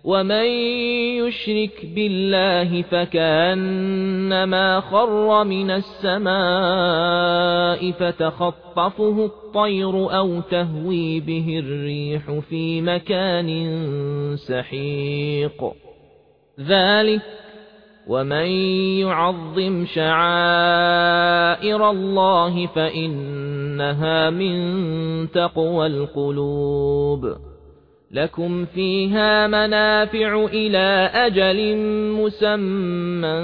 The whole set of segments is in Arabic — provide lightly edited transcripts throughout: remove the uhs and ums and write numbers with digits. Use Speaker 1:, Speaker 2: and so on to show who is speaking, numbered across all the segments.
Speaker 1: ومن يشرك بالله فكأنما خر من السماء فتخطفه الطير أو تهوي به الريح في مكان سحيق ذلك ومن يعظم شعائر الله فإنها من تقوى القلوب لكم فيها منافع إلى أجل مسمى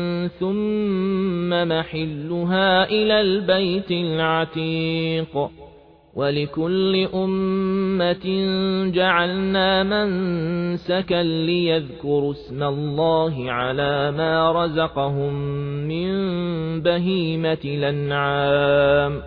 Speaker 1: ثم محلها إلى البيت العتيق ولكل أمة جعلنا منسكا ليذكروا اسم الله على ما رزقهم من بهيمة الأنعام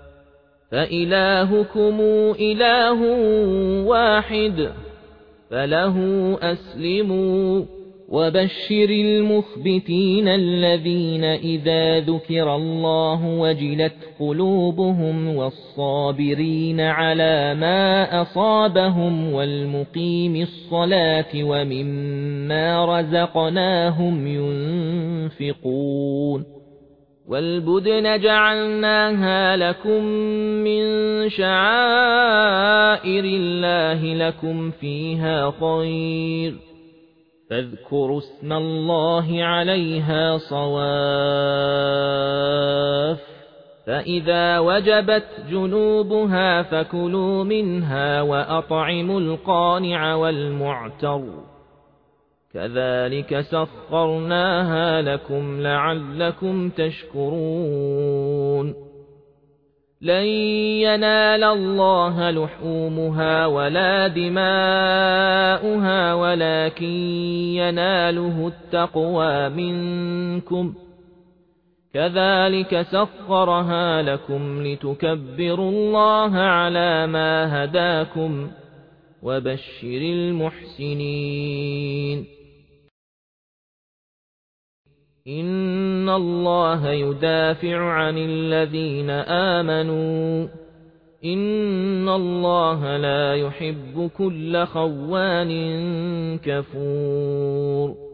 Speaker 1: فإلهكم إله واحد فله أسلموا وبشر المخبتين الذين إذا ذكر الله وجلت قلوبهم والصابرين على ما أصابهم والمقيم الصلاة ومما رزقناهم ينفقون والبدن جعلناها لكم من شعائر الله لكم فيها خير فاذكروا اسم الله عليها صواف فإذا وجبت جنوبها فكلوا منها وأطعموا القانع والمعتر كذلك سخرناها لكم لعلكم تشكرون لن ينال الله لحومها ولا دماؤها ولكن يناله التقوى منكم كذلك سخرها لكم لتكبروا الله على ما هداكم وبشر المحسنين إن الله يدافع عن الذين آمنوا إن الله لا يحب كل خوان كفور